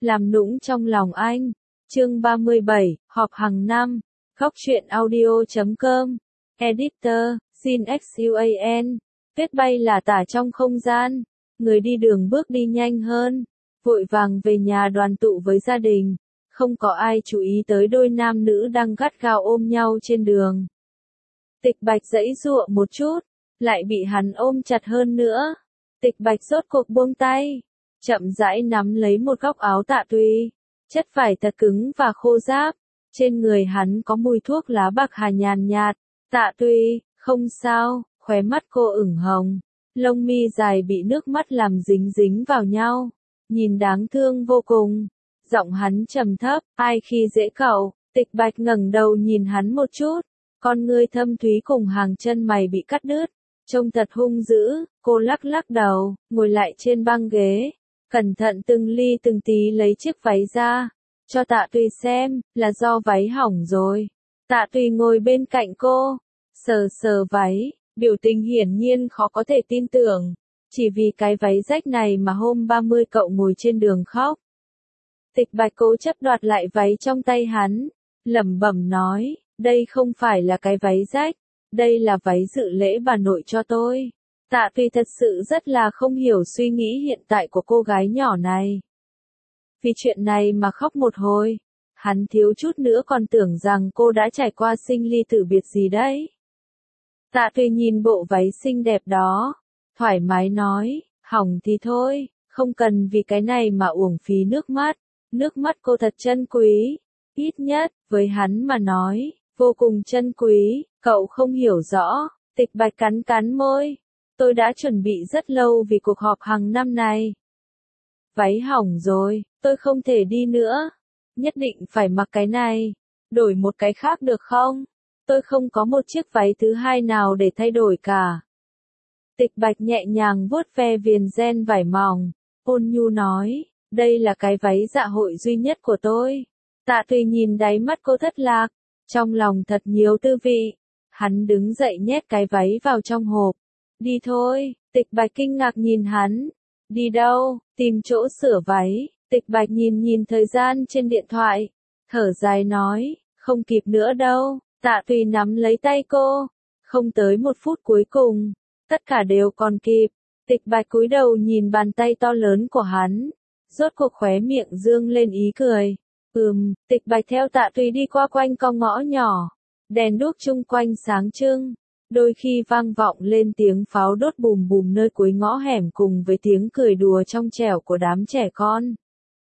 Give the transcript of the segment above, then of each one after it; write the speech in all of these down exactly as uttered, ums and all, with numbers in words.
làm nũng trong lòng anh. Chương ba mươi bảy, họp hàng năm. Góc truyện audio chấm com. Editor, xin Xuan. Tuyết bay là tả trong không gian. Người đi đường bước đi nhanh hơn. Vội vàng về nhà đoàn tụ với gia đình. Không có ai chú ý tới đôi nam nữ đang gắt gao ôm nhau trên đường. Tịch Bạch giãy giụa một chút, lại bị hắn ôm chặt hơn nữa. Tịch Bạch rốt cuộc buông tay, chậm rãi nắm lấy một góc áo Tạ Tùy. Chất vải thật cứng và khô ráp. Trên người hắn có mùi thuốc lá bạc hà nhàn nhạt. Tạ Tùy, không sao, khóe mắt cô ửng hồng. Lông mi dài bị nước mắt làm dính dính vào nhau. Nhìn đáng thương vô cùng. Giọng hắn trầm thấp, ai khi dễ cậu. Tịch Bạch ngẩng đầu nhìn hắn một chút. Con ngươi thâm thúy cùng hàng chân mày bị cắt đứt. Trông thật hung dữ, cô lắc lắc đầu, ngồi lại trên băng ghế. Cẩn thận từng ly từng tí lấy chiếc váy ra. Cho Tạ Tùy xem, là do váy hỏng rồi. Tạ Tùy ngồi bên cạnh cô. Sờ sờ váy, biểu tình hiển nhiên khó có thể tin tưởng. Chỉ vì cái váy rách này mà hôm ba mươi cậu ngồi trên đường khóc. Tịch Bạch cố chấp đoạt lại váy trong tay hắn. Lẩm bẩm nói, đây không phải là cái váy rách. Đây là váy dự lễ bà nội cho tôi. Tạ Tùy thật sự rất là không hiểu suy nghĩ hiện tại của cô gái nhỏ này. Vì chuyện này mà khóc một hồi. Hắn thiếu chút nữa còn tưởng rằng cô đã trải qua sinh ly tử biệt gì đấy. Tạ Tùy nhìn bộ váy xinh đẹp đó. Thoải mái nói, hỏng thì thôi, không cần vì cái này mà uổng phí nước mắt. Nước mắt cô thật chân quý. Ít nhất, với hắn mà nói, vô cùng chân quý. Cậu không hiểu rõ. Tịch Bạch cắn cắn môi. Tôi đã chuẩn bị rất lâu vì cuộc họp hàng năm này. Váy hỏng rồi, tôi không thể đi nữa. Nhất định phải mặc cái này. Đổi một cái khác được không? Tôi không có một chiếc váy thứ hai nào để thay đổi cả. Tịch Bạch nhẹ nhàng vuốt ve viền ren vải mỏng. Ôn nhu nói, đây là cái váy dạ hội duy nhất của tôi. Tạ Tùy nhìn đáy mắt cô thất lạc. Trong lòng thật nhiều tư vị. Hắn đứng dậy nhét cái váy vào trong hộp. Đi thôi, Tịch Bạch kinh ngạc nhìn hắn. Đi đâu, tìm chỗ sửa váy. Tịch Bạch nhìn nhìn thời gian trên điện thoại. Thở dài nói, không kịp nữa đâu. Tạ Tùy nắm lấy tay cô. Không tới một phút cuối cùng. Tất cả đều còn kịp. Tịch Bạch cúi đầu nhìn bàn tay to lớn của hắn. Rốt cuộc khóe miệng dương lên ý cười. Ừm, Tịch Bạch theo Tạ Tùy đi qua quanh con ngõ nhỏ. Đèn đuốc chung quanh sáng trưng. Đôi khi vang vọng lên tiếng pháo đốt bùm bùm nơi cuối ngõ hẻm cùng với tiếng cười đùa trong trẻo của đám trẻ con.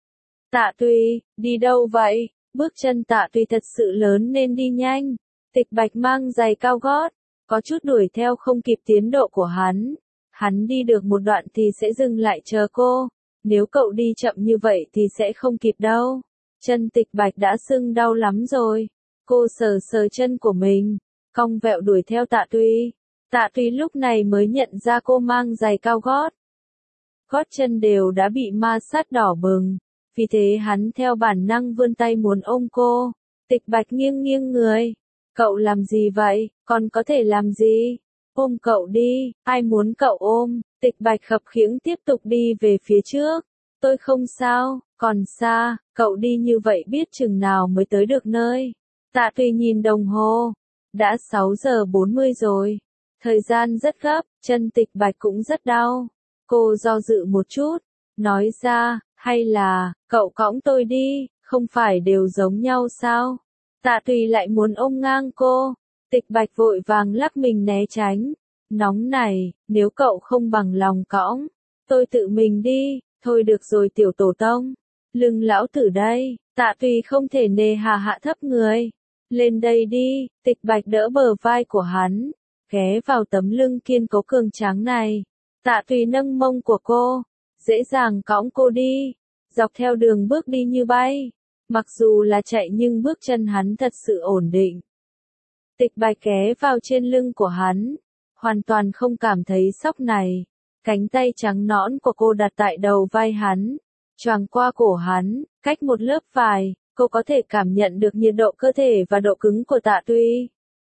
Tạ Tùy, đi đâu vậy? Bước chân Tạ Tùy thật sự lớn nên đi nhanh. Tịch Bạch mang giày cao gót. Có chút đuổi theo không kịp tiến độ của hắn. Hắn đi được một đoạn thì sẽ dừng lại chờ cô. Nếu cậu đi chậm như vậy thì sẽ không kịp đâu. Chân Tịch Bạch đã sưng đau lắm rồi. Cô sờ sờ chân của mình. Cong vẹo đuổi theo Tạ Tùy. Tạ Tùy lúc này mới nhận ra cô mang giày cao gót. Gót chân đều đã bị ma sát đỏ bừng. Vì thế hắn theo bản năng vươn tay muốn ôm cô. Tịch Bạch nghiêng nghiêng người. Cậu làm gì vậy, còn có thể làm gì? Ôm cậu đi, ai muốn cậu ôm? Tịch Bạch khập khiễng tiếp tục đi về phía trước. Tôi không sao, còn xa, cậu đi như vậy biết chừng nào mới tới được nơi. Tạ Tùy nhìn đồng hồ. Đã sáu giờ bốn mươi rồi. Thời gian rất gấp, chân Tịch Bạch cũng rất đau. Cô do dự một chút. Nói ra, hay là, cậu cõng tôi đi, không phải đều giống nhau sao? Tạ Tùy lại muốn ôm ngang cô. Tịch Bạch vội vàng lắc mình né tránh. Nóng này, nếu cậu không bằng lòng cõng, tôi tự mình đi. Thôi được rồi tiểu tổ tông. Lưng lão tử đây. Tạ Tùy không thể nề hà hạ thấp người. Lên đây đi. Tịch Bạch đỡ bờ vai của hắn. Ghé vào tấm lưng kiên cố cường tráng này. Tạ Tùy nâng mông của cô. Dễ dàng cõng cô đi. Dọc theo đường bước đi như bay. Mặc dù là chạy nhưng bước chân hắn thật sự ổn định. Tịch Bạch ghé vào trên lưng của hắn. Hoàn toàn không cảm thấy sốc này. Cánh tay trắng nõn của cô đặt tại đầu vai hắn. Choàng qua cổ hắn. Cách một lớp vải, cô có thể cảm nhận được nhiệt độ cơ thể và độ cứng của Tạ Tùy.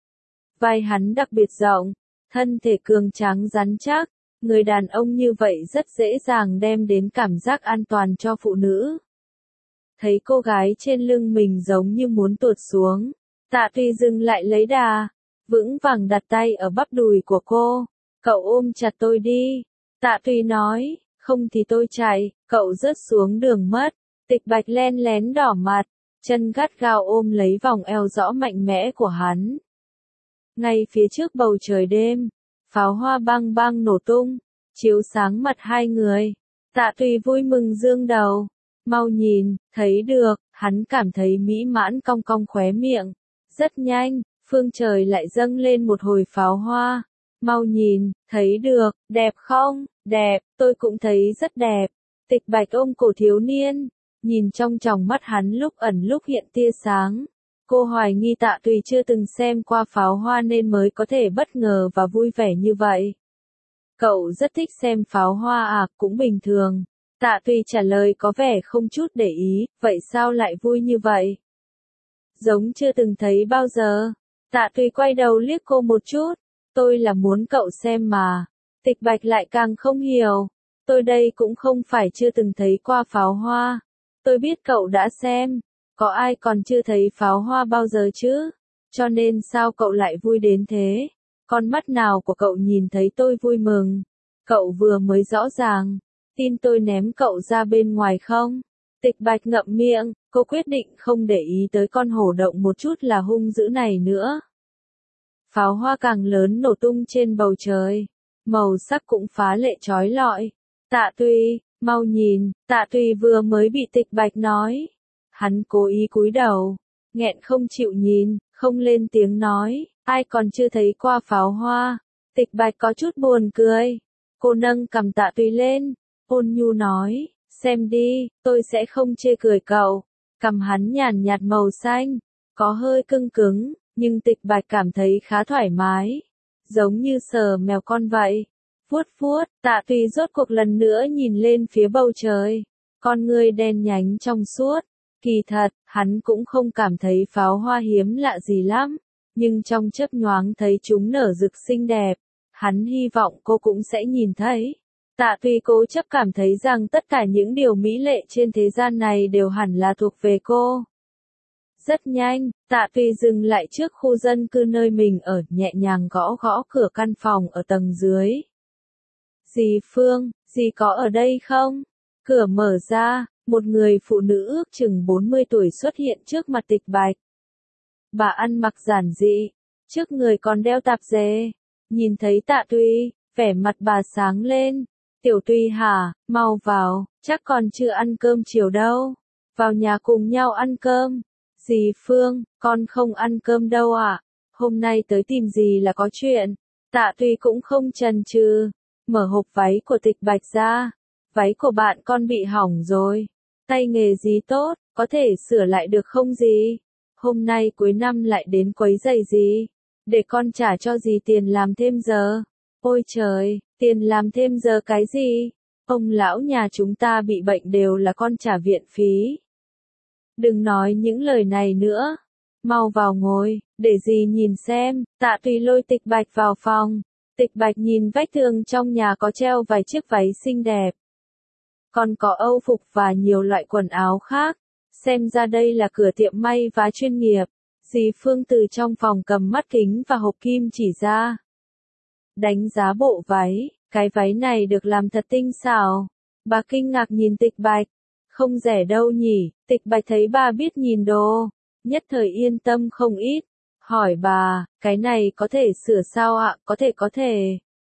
Vai hắn đặc biệt rộng. Thân thể cường tráng rắn chắc. Người đàn ông như vậy rất dễ dàng đem đến cảm giác an toàn cho phụ nữ. thấy cô gái trên lưng mình giống như muốn tuột xuống. Tạ Tùy dừng lại lấy đà, vững vàng đặt tay ở bắp đùi của cô. Cậu ôm chặt tôi đi. Tạ Tùy nói, không thì tôi chạy, cậu rớt xuống đường mất. Tịch Bạch len lén đỏ mặt, chân gắt gao ôm lấy vòng eo rõ mạnh mẽ của hắn. Ngay phía trước bầu trời đêm, pháo hoa bang bang nổ tung, chiếu sáng mặt hai người. Tạ Tùy vui mừng dương đầu, mau nhìn, thấy được, hắn cảm thấy mỹ mãn cong cong khóe miệng. Rất nhanh, phương trời lại dâng lên một hồi pháo hoa. Mau nhìn, thấy được, đẹp không? Đẹp, tôi cũng thấy rất đẹp. Tịch Bạch ôm cổ thiếu niên, nhìn trong tròng mắt hắn lúc ẩn lúc hiện tia sáng. Cô hoài nghi Tạ Tùy chưa từng xem qua pháo hoa nên mới có thể bất ngờ và vui vẻ như vậy. Cậu rất thích xem pháo hoa à, cũng bình thường. Tạ Tùy trả lời có vẻ không chút để ý, vậy sao lại vui như vậy? Giống chưa từng thấy bao giờ. Tạ Tùy quay đầu liếc cô một chút. Tôi là muốn cậu xem mà. Tịch Bạch lại càng không hiểu. Tôi đây cũng không phải chưa từng thấy qua pháo hoa. Tôi biết cậu đã xem. Có ai còn chưa thấy pháo hoa bao giờ chứ? Cho nên sao cậu lại vui đến thế? Con mắt nào của cậu nhìn thấy tôi vui mừng? Cậu vừa mới rõ ràng. Tin tôi ném cậu ra bên ngoài không? Tịch Bạch ngậm miệng, cô quyết định không để ý tới con hổ động một chút là hung dữ này nữa. Pháo hoa càng lớn nổ tung trên bầu trời. Màu sắc cũng phá lệ chói lọi. Tạ Tùy, mau nhìn, Tạ Tùy vừa mới bị Tịch Bạch nói. Hắn cố ý cúi đầu, nghẹn không chịu nhìn, không lên tiếng nói, ai còn chưa thấy qua pháo hoa. Tịch Bạch có chút buồn cười. Cô nâng cằm Tạ Tùy lên, ôn nhu nói, xem đi, tôi sẽ không chê cười cậu. Cằm hắn nhàn nhạt màu xanh, có hơi cứng cứng, nhưng Tịch Bạch cảm thấy khá thoải mái, giống như sờ mèo con vậy. Vuốt vuốt, Tạ Tùy rốt cuộc lần nữa nhìn lên phía bầu trời, con ngươi đen nhánh trong suốt. Kỳ thật, hắn cũng không cảm thấy pháo hoa hiếm lạ gì lắm, nhưng trong chớp nhoáng thấy chúng nở rực xinh đẹp, hắn hy vọng cô cũng sẽ nhìn thấy. Tạ Tùy cố chấp cảm thấy rằng tất cả những điều mỹ lệ trên thế gian này đều hẳn là thuộc về cô. Rất nhanh, Tạ Tùy dừng lại trước khu dân cư nơi mình ở, nhẹ nhàng gõ gõ cửa căn phòng ở tầng dưới. Dì Phương, dì có ở đây không? Cửa mở ra, một người phụ nữ ước chừng bốn mươi tuổi xuất hiện trước mặt Tịch Bạch. Bà ăn mặc giản dị, trước người còn đeo tạp dề. Nhìn thấy Tạ Tùy, vẻ mặt bà sáng lên. Tiểu Tùy hả, mau vào, chắc còn chưa ăn cơm chiều đâu. Vào nhà cùng nhau ăn cơm. Dì Phương, con không ăn cơm đâu ạ. À? Hôm nay tới tìm dì là có chuyện. Tạ Tùy cũng không chần chừ, mở hộp váy của Tịch Bạch ra. Váy của bạn con bị hỏng rồi. Tay nghề gì tốt, có thể sửa lại được không dì? Hôm nay cuối năm lại đến quấy rầy dì. Để con trả cho dì tiền làm thêm giờ. Ôi trời, tiền làm thêm giờ cái gì? Ông lão nhà chúng ta bị bệnh đều là con trả viện phí. Đừng nói những lời này nữa. Mau vào ngồi, để dì nhìn xem. Tạ Tùy lôi Tịch Bạch vào phòng. Tịch Bạch nhìn vách tường trong nhà có treo vài chiếc váy xinh đẹp. Còn có âu phục và nhiều loại quần áo khác. Xem ra đây là cửa tiệm may vá chuyên nghiệp. Dì Phương từ trong phòng cầm mắt kính và hộp kim chỉ ra. Đánh giá bộ váy, cái váy này được làm thật tinh xảo. Bà kinh ngạc nhìn Tịch Bạch. Không rẻ đâu nhỉ? Tịch Bạch thấy bà biết nhìn đồ, nhất thời yên tâm không ít. Hỏi bà, cái này có thể sửa sao ạ? Có thể có thể.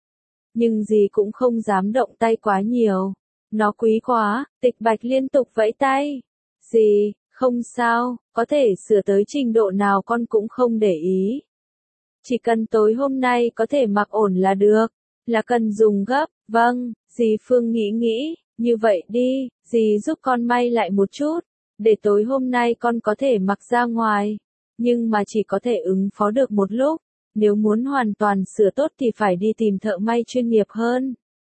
Nhưng dì cũng không dám động tay quá nhiều. Nó quý quá. Tịch Bạch liên tục vẫy tay. Dì, không sao, có thể sửa tới trình độ nào con cũng không để ý. Chỉ cần tối hôm nay có thể mặc ổn là được. Là cần dùng gấp. Vâng, dì Phương nghĩ nghĩ. Như vậy đi, dì giúp con may lại một chút. Để tối hôm nay con có thể mặc ra ngoài. Nhưng mà chỉ có thể ứng phó được một lúc. Nếu muốn hoàn toàn sửa tốt thì phải đi tìm thợ may chuyên nghiệp hơn.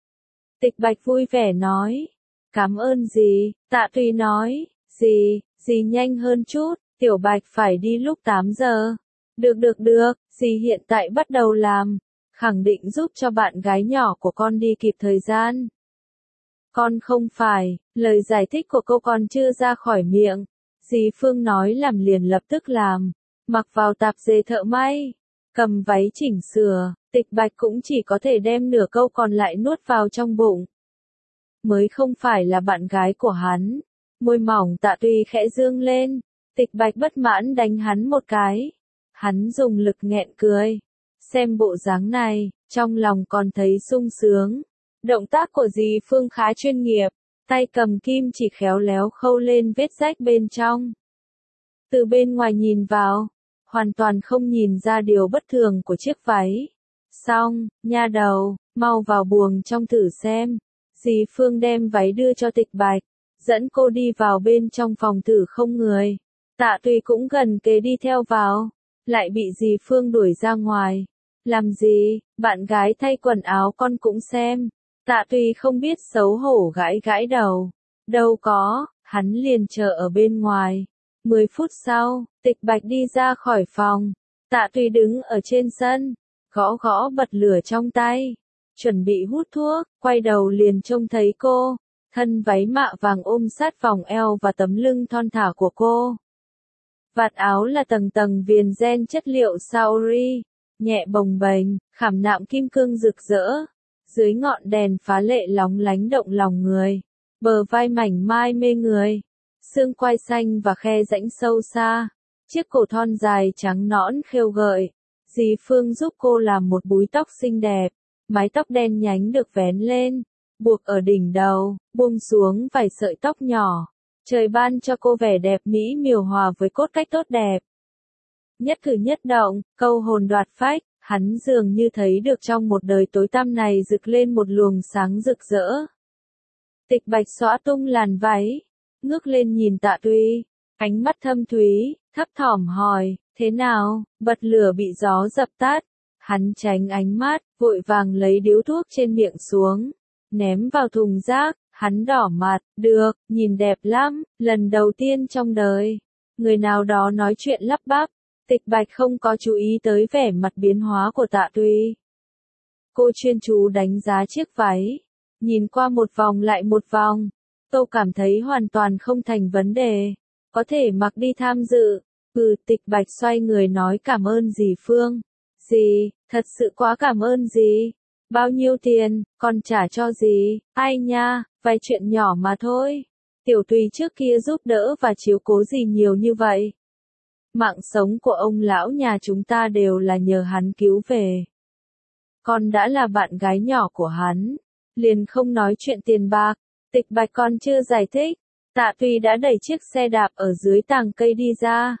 Tịch Bạch vui vẻ nói. Cảm ơn dì. Tạ Tùy nói. Dì, dì nhanh hơn chút. Tiểu Bạch phải đi lúc tám giờ. Được được được, dì hiện tại bắt đầu làm. Khẳng định giúp cho bạn gái nhỏ của con đi kịp thời gian. Con không phải, lời giải thích của cô còn chưa ra khỏi miệng. Dì Phương nói làm liền lập tức làm, mặc vào tạp dề thợ may, cầm váy chỉnh sửa, Tịch Bạch cũng chỉ có thể đem nửa câu còn lại nuốt vào trong bụng. Mới không phải là bạn gái của hắn, môi mỏng Tạ Tuy khẽ dương lên, Tịch Bạch bất mãn đánh hắn một cái. Hắn dùng lực nghẹn cười, xem bộ dáng này, trong lòng còn thấy sung sướng. Động tác của dì Phương khá chuyên nghiệp, tay cầm kim chỉ khéo léo khâu lên vết rách bên trong. Từ bên ngoài nhìn vào, hoàn toàn không nhìn ra điều bất thường của chiếc váy. Xong, nha đầu, mau vào buồng trong thử xem. Dì Phương đem váy đưa cho Tịch Bạch, dẫn cô đi vào bên trong phòng thử không người. Tạ Tùy cũng gần kề đi theo vào, lại bị dì Phương đuổi ra ngoài. Làm gì, bạn gái thay quần áo con cũng xem. Tạ Tùy không biết xấu hổ gãi gãi đầu. Đâu có, hắn liền chờ ở bên ngoài. Mười phút sau, Tịch Bạch đi ra khỏi phòng. Tạ Tùy đứng ở trên sân, gõ gõ bật lửa trong tay, chuẩn bị hút thuốc, quay đầu liền trông thấy cô. Thân váy mạ vàng ôm sát vòng eo và tấm lưng thon thả của cô. Vạt áo là tầng tầng viền ren chất liệu saori, nhẹ bồng bềnh, khảm nạm kim cương rực rỡ. Dưới ngọn đèn phá lệ lóng lánh động lòng người. Bờ vai mảnh mai mê người. Xương quai xanh và khe rãnh sâu xa. Chiếc cổ thon dài trắng nõn khêu gợi. Dì Phương giúp cô làm một búi tóc xinh đẹp. Mái tóc đen nhánh được vén lên, buộc ở đỉnh đầu, buông xuống vài sợi tóc nhỏ. Trời ban cho cô vẻ đẹp mỹ miều hòa với cốt cách tốt đẹp. Nhất cử nhất động, câu hồn đoạt phách, hắn dường như thấy được trong một đời tối tăm này rực lên một luồng sáng rực rỡ. Tịch Bạch xõa tung làn váy, ngước lên nhìn Tạ Tuy, ánh mắt thâm thúy, thấp thỏm hỏi, thế nào, bật lửa bị gió dập tắt. Hắn tránh ánh mắt, vội vàng lấy điếu thuốc trên miệng xuống, ném vào thùng rác. Hắn đỏ mặt, được, nhìn đẹp lắm, lần đầu tiên trong đời. Người nào đó nói chuyện lắp bắp. Tịch Bạch không có chú ý tới vẻ mặt biến hóa của Tạ Tuy. Cô chuyên chú đánh giá chiếc váy, nhìn qua một vòng lại một vòng. Tôi cảm thấy hoàn toàn không thành vấn đề, có thể mặc đi tham dự. Ừ, Tịch Bạch xoay người nói cảm ơn dì Phương. Dì, thật sự quá cảm ơn dì. Bao nhiêu tiền, con trả cho dì, ai nha, vài chuyện nhỏ mà thôi. Tiểu Tùy trước kia giúp đỡ và chiếu cố dì nhiều như vậy. Mạng sống của ông lão nhà chúng ta đều là nhờ hắn cứu về. Con đã là bạn gái nhỏ của hắn, liền không nói chuyện tiền bạc. Tịch Bạch còn chưa giải thích, Tạ Tùy đã đẩy chiếc xe đạp ở dưới tàng cây đi ra.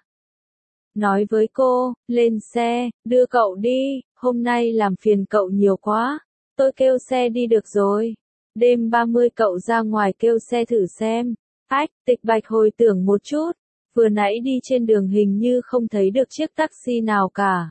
Nói với cô, lên xe, đưa cậu đi, hôm nay làm phiền cậu nhiều quá, tôi kêu xe đi được rồi. Đêm ba mươi cậu ra ngoài kêu xe thử xem. Ách, Tịch Bạch hồi tưởng một chút, vừa nãy đi trên đường hình như không thấy được chiếc taxi nào cả.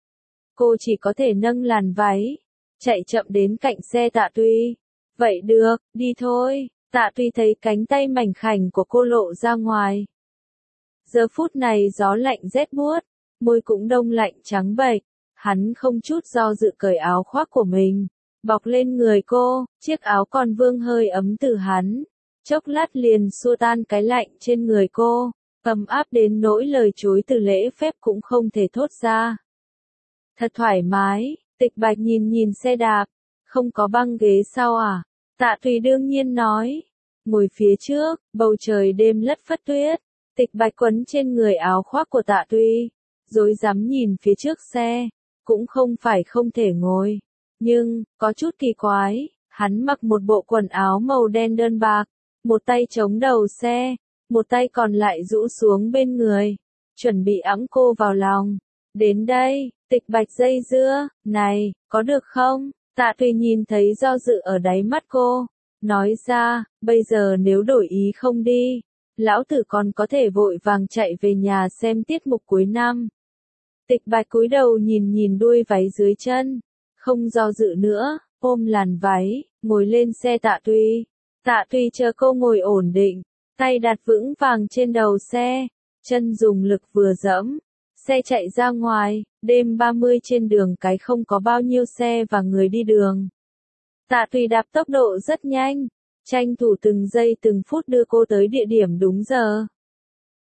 Cô chỉ có thể nâng làn váy, chạy chậm đến cạnh xe Tạ Tuy. Vậy được, đi thôi. Tạ Tuy thấy cánh tay mảnh khảnh của cô lộ ra ngoài. Giờ phút này gió lạnh rét buốt, môi cũng đông lạnh trắng bệch. Hắn không chút do dự cởi áo khoác của mình, bọc lên người cô, chiếc áo còn vương hơi ấm từ hắn. Chốc lát liền xua tan cái lạnh trên người cô, ấm áp đến nỗi lời chối từ lễ phép cũng không thể thốt ra. Thật thoải mái, Tịch Bạch nhìn nhìn xe đạp, không có băng ghế sau à? Tạ Tùy đương nhiên nói, ngồi phía trước, bầu trời đêm lất phất tuyết. Tịch Bạch quấn trên người áo khoác của Tạ Tuy, rối rắm nhìn phía trước xe, cũng không phải không thể ngồi, nhưng, có chút kỳ quái, hắn mặc một bộ quần áo màu đen đơn bạc, một tay chống đầu xe, một tay còn lại rũ xuống bên người, chuẩn bị ẵm cô vào lòng. Đến đây, Tịch Bạch dây dưa, này, có được không? Tạ Tùy nhìn thấy do dự ở đáy mắt cô, nói ra, bây giờ nếu đổi ý không đi, lão tử còn có thể vội vàng chạy về nhà xem tiết mục cuối năm. Tịch Bạch cúi đầu nhìn nhìn đuôi váy dưới chân, không do dự nữa, ôm làn váy, ngồi lên xe Tạ Tuy. Tạ Tuy chờ cô ngồi ổn định, tay đặt vững vàng trên đầu xe, chân dùng lực vừa dẫm, xe chạy ra ngoài. Đêm ba mươi trên đường cái không có bao nhiêu xe và người đi đường. Tạ Tùy đạp tốc độ rất nhanh, tranh thủ từng giây từng phút đưa cô tới địa điểm đúng giờ.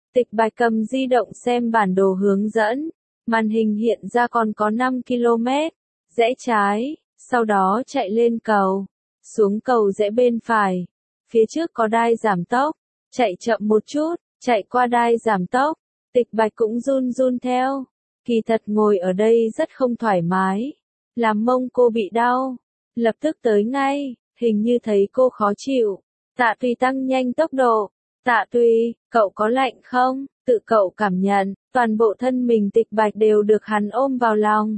Tịch Bạch cầm di động xem bản đồ hướng dẫn. Màn hình hiện ra còn có năm ki lô mét. Rẽ trái, sau đó chạy lên cầu. Xuống cầu rẽ bên phải. Phía trước có đai giảm tốc. Chạy chậm một chút, chạy qua đai giảm tốc. Tịch Bạch cũng run run theo. Kỳ thật ngồi ở đây rất không thoải mái. Làm mông cô bị đau. Lập tức tới ngay, hình như thấy cô khó chịu. Tạ Tùy tăng nhanh tốc độ. Tạ Tùy, cậu có lạnh không? Tự cậu cảm nhận, toàn bộ thân mình Tịch Bạch đều được hắn ôm vào lòng.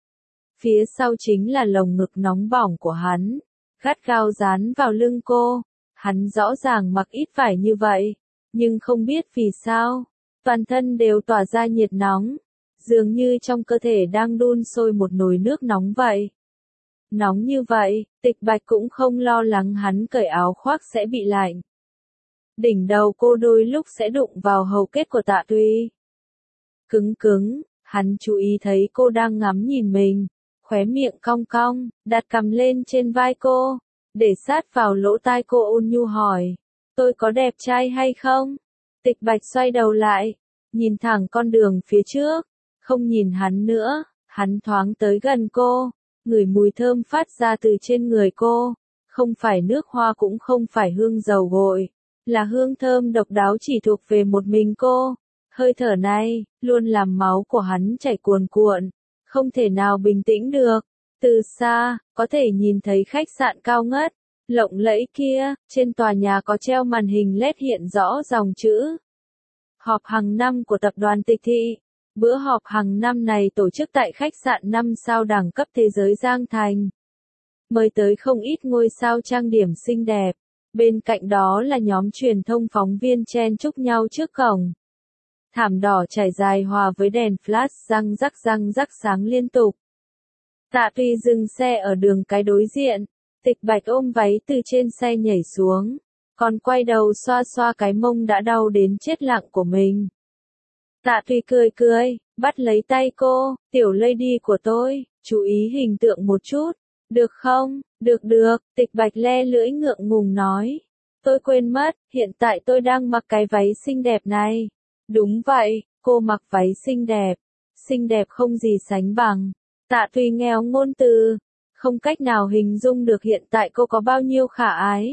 Phía sau chính là lồng ngực nóng bỏng của hắn, gắt gao dán vào lưng cô. Hắn rõ ràng mặc ít vải như vậy, nhưng không biết vì sao, toàn thân đều tỏa ra nhiệt nóng, dường như trong cơ thể đang đun sôi một nồi nước nóng vậy. Nóng như vậy, Tịch Bạch cũng không lo lắng hắn cởi áo khoác sẽ bị lạnh. Đỉnh đầu cô đôi lúc sẽ đụng vào hầu kết của Tạ Tùy. Cứng cứng, hắn chú ý thấy cô đang ngắm nhìn mình, khóe miệng cong cong, đặt cằm lên trên vai cô, để sát vào lỗ tai cô ôn nhu hỏi, tôi có đẹp trai hay không? Tịch Bạch xoay đầu lại, nhìn thẳng con đường phía trước, không nhìn hắn nữa, hắn thoáng tới gần cô, ngửi mùi thơm phát ra từ trên người cô, không phải nước hoa cũng không phải hương dầu gội, là hương thơm độc đáo chỉ thuộc về một mình cô. Hơi thở này, luôn làm máu của hắn chảy cuồn cuộn, không thể nào bình tĩnh được. Từ xa, có thể nhìn thấy khách sạn cao ngất, lộng lẫy kia, trên tòa nhà có treo màn hình led hiện rõ dòng chữ. Họp hàng năm của tập đoàn Tịch Thị. Bữa họp hàng năm này tổ chức tại khách sạn năm sao đẳng cấp thế giới Giang Thành. Mời tới không ít ngôi sao trang điểm xinh đẹp. Bên cạnh đó là nhóm truyền thông phóng viên chen chúc nhau trước cổng. Thảm đỏ trải dài hòa với đèn flash răng rắc răng rắc sáng liên tục. Tạ Tùy dừng xe ở đường cái đối diện. Tịch Bạch ôm váy từ trên xe nhảy xuống, còn quay đầu xoa xoa cái mông đã đau đến chết lặng của mình. Tạ Tùy cười cười, bắt lấy tay cô, tiểu lady của tôi, chú ý hình tượng một chút, được không? Được được, Tịch Bạch le lưỡi ngượng ngùng nói. Tôi quên mất, hiện tại tôi đang mặc cái váy xinh đẹp này. Đúng vậy, cô mặc váy xinh đẹp, xinh đẹp không gì sánh bằng. Tạ Tùy nghèo ngôn từ, không cách nào hình dung được hiện tại cô có bao nhiêu khả ái.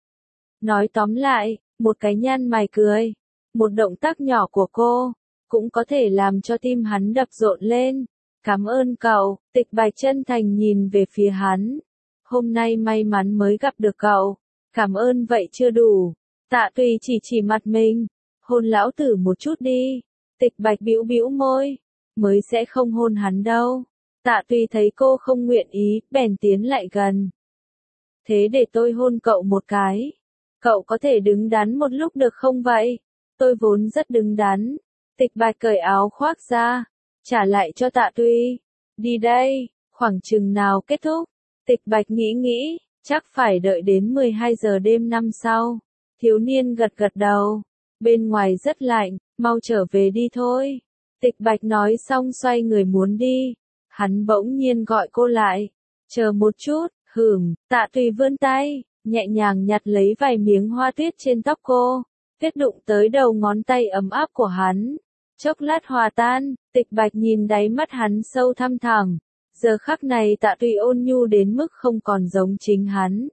Nói tóm lại, một cái nhăn mày cười, một động tác nhỏ của cô, cũng có thể làm cho tim hắn đập rộn lên. Cảm ơn cậu, Tịch Bạch chân thành nhìn về phía hắn. Hôm nay may mắn mới gặp được cậu, cảm ơn vậy chưa đủ. Tạ Tùy chỉ chỉ mặt mình, hôn lão tử một chút đi. Tịch Bạch bĩu bĩu môi, mới sẽ không hôn hắn đâu. Tạ Tùy thấy cô không nguyện ý, bèn tiến lại gần. Thế để tôi hôn cậu một cái. Cậu có thể đứng đắn một lúc được không vậy? Tôi vốn rất đứng đắn. Tịch Bạch cởi áo khoác ra, trả lại cho Tạ Tùy. Đi đây, khoảng chừng nào kết thúc? Tịch Bạch nghĩ nghĩ, chắc phải đợi đến mười hai giờ đêm năm sau. Thiếu niên gật gật đầu. Bên ngoài rất lạnh, mau trở về đi thôi. Tịch Bạch nói xong xoay người muốn đi. Hắn bỗng nhiên gọi cô lại. Chờ một chút, hửm, Tạ Tùy vươn tay, nhẹ nhàng nhặt lấy vài miếng hoa tuyết trên tóc cô. Tuyết đụng tới đầu ngón tay ấm áp của hắn. Chốc lát hòa tan, Tịch Bạch nhìn đáy mắt hắn sâu thăm thẳm. Giờ khắc này Tạ Tùy ôn nhu đến mức không còn giống chính hắn.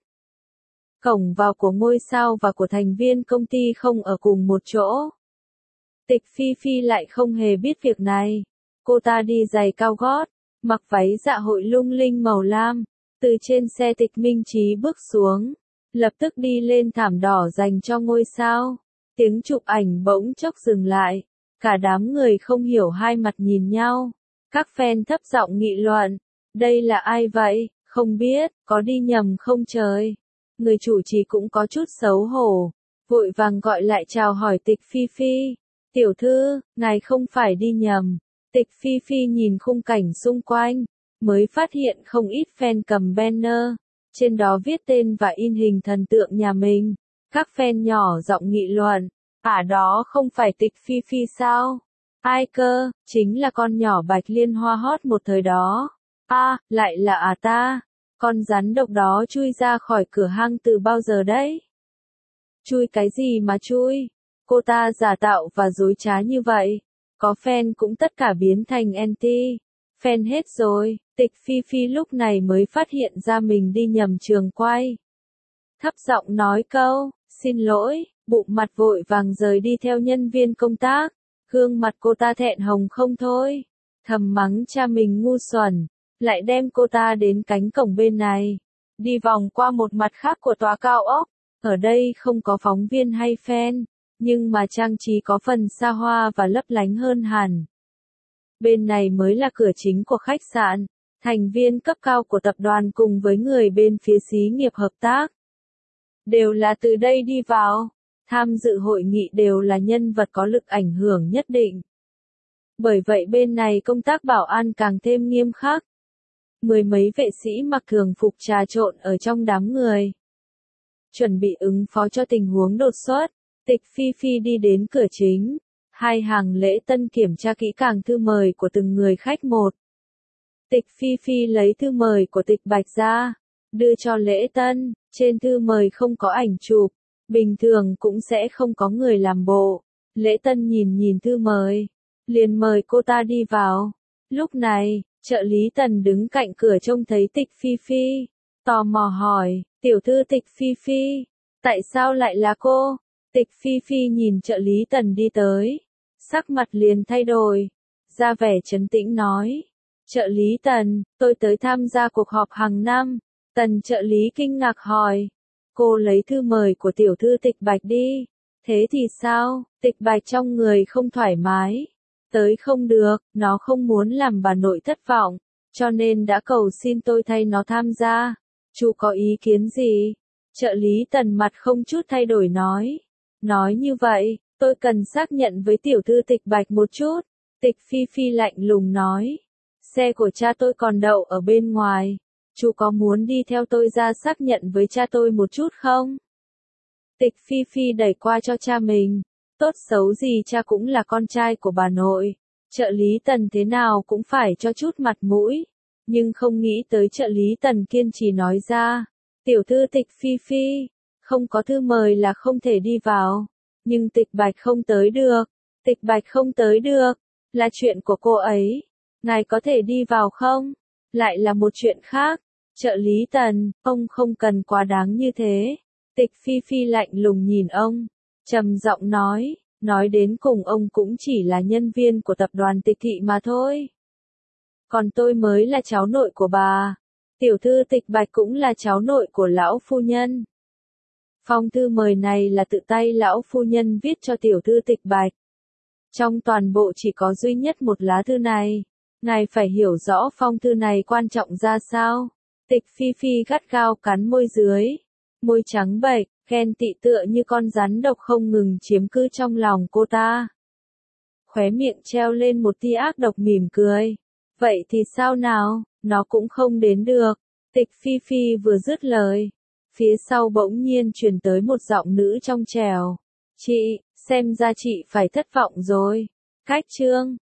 Cổng vào của ngôi sao và của thành viên công ty không ở cùng một chỗ. Tịch Phi Phi lại không hề biết việc này. Cô ta đi giày cao gót, mặc váy dạ hội lung linh màu lam, từ trên xe Tịch Minh Chí bước xuống, lập tức đi lên thảm đỏ dành cho ngôi sao. Tiếng chụp ảnh bỗng chốc dừng lại, cả đám người không hiểu hai mặt nhìn nhau. Các fan thấp giọng nghị luận, đây là ai vậy, không biết, có đi nhầm không trời. Người chủ trì cũng có chút xấu hổ, vội vàng gọi lại chào hỏi Tịch Phi Phi. Tiểu thư, ngài không phải đi nhầm. Tịch Phi Phi nhìn khung cảnh xung quanh, mới phát hiện không ít fan cầm banner, trên đó viết tên và in hình thần tượng nhà mình. Các fan nhỏ giọng nghị luận, à đó không phải Tịch Phi Phi sao? Ai cơ, chính là con nhỏ Bạch Liên Hoa hot một thời đó. A, à, lại là à ta, con rắn độc đó chui ra khỏi cửa hang từ bao giờ đấy? Chui cái gì mà chui? Cô ta giả tạo và dối trá như vậy. Có fan cũng tất cả biến thành anti. Fan hết rồi, Tịch Phi Phi lúc này mới phát hiện ra mình đi nhầm trường quay. Thấp giọng nói câu, xin lỗi, bụng mặt vội vàng rời đi theo nhân viên công tác. Gương mặt cô ta thẹn hồng không thôi. Thầm mắng cha mình ngu xuẩn. Lại đem cô ta đến cánh cổng bên này. Đi vòng qua một mặt khác của tòa cao ốc. Ở đây không có phóng viên hay fan. Nhưng mà trang trí có phần xa hoa và lấp lánh hơn hẳn. Bên này mới là cửa chính của khách sạn. Thành viên cấp cao của tập đoàn cùng với người bên phía xí nghiệp hợp tác. Đều là từ đây đi vào. Tham dự hội nghị đều là nhân vật có lực ảnh hưởng nhất định. Bởi vậy bên này công tác bảo an càng thêm nghiêm khắc. Mười mấy vệ sĩ mặc thường phục trà trộn ở trong đám người. Chuẩn bị ứng phó cho tình huống đột xuất. Tịch Phi Phi đi đến cửa chính. Hai hàng lễ tân kiểm tra kỹ càng thư mời của từng người khách một. Tịch Phi Phi lấy thư mời của Tịch Bạch ra. Đưa cho lễ tân. Trên thư mời không có ảnh chụp. Bình thường cũng sẽ không có người làm bộ. Lễ tân nhìn nhìn thư mời. Liền mời cô ta đi vào. Lúc này, trợ lý Tần đứng cạnh cửa trông thấy Tịch Phi Phi. Tò mò hỏi, tiểu thư Tịch Phi Phi. Tại sao lại là cô? Tịch Phi Phi nhìn trợ lý Tần đi tới. Sắc mặt liền thay đổi. Ra vẻ trấn tĩnh nói. Trợ lý Tần, tôi tới tham gia cuộc họp hàng năm. Tần trợ lý kinh ngạc hỏi. Cô lấy thư mời của tiểu thư Tịch Bạch đi. Thế thì sao? Tịch Bạch trong người không thoải mái. Tới không được, nó không muốn làm bà nội thất vọng. Cho nên đã cầu xin tôi thay nó tham gia. Chú có ý kiến gì? Trợ lý Tần mặt không chút thay đổi nói. Nói như vậy, tôi cần xác nhận với tiểu thư Tịch Bạch một chút. Tịch Phi Phi lạnh lùng nói. Xe của cha tôi còn đậu ở bên ngoài. Chú có muốn đi theo tôi ra xác nhận với cha tôi một chút không? Tịch Phi Phi đẩy qua cho cha mình. Tốt xấu gì cha cũng là con trai của bà nội. Trợ lý Tần thế nào cũng phải cho chút mặt mũi. Nhưng không nghĩ tới trợ lý Tần kiên trì nói ra. Tiểu thư Tịch Phi Phi. Không có thư mời là không thể đi vào. Nhưng Tịch Bạch không tới được. Tịch Bạch không tới được. Là chuyện của cô ấy. Ngài có thể đi vào không? Lại là một chuyện khác. Trợ lý Tần, ông không cần quá đáng như thế. Tịch Phi Phi lạnh lùng nhìn ông. Trầm giọng nói. Nói đến cùng ông cũng chỉ là nhân viên của tập đoàn Tịch Thị mà thôi. Còn tôi mới là cháu nội của bà. Tiểu thư Tịch Bạch cũng là cháu nội của lão phu nhân. Phong thư mời này là tự tay lão phu nhân viết cho tiểu thư Tịch Bạch. Trong toàn bộ chỉ có duy nhất một lá thư này. Ngài phải hiểu rõ phong thư này quan trọng ra sao. Tịch Phi Phi gắt gao cắn môi dưới. Môi trắng bệch, ghen tị tựa như con rắn độc không ngừng chiếm cư trong lòng cô ta. Khóe miệng treo lên một tia ác độc mỉm cười. Vậy thì sao nào, nó cũng không đến được. Tịch Phi Phi vừa dứt lời. Phía sau bỗng nhiên truyền tới một giọng nữ trong trẻo. Chị, xem ra chị phải thất vọng rồi. Cách chương.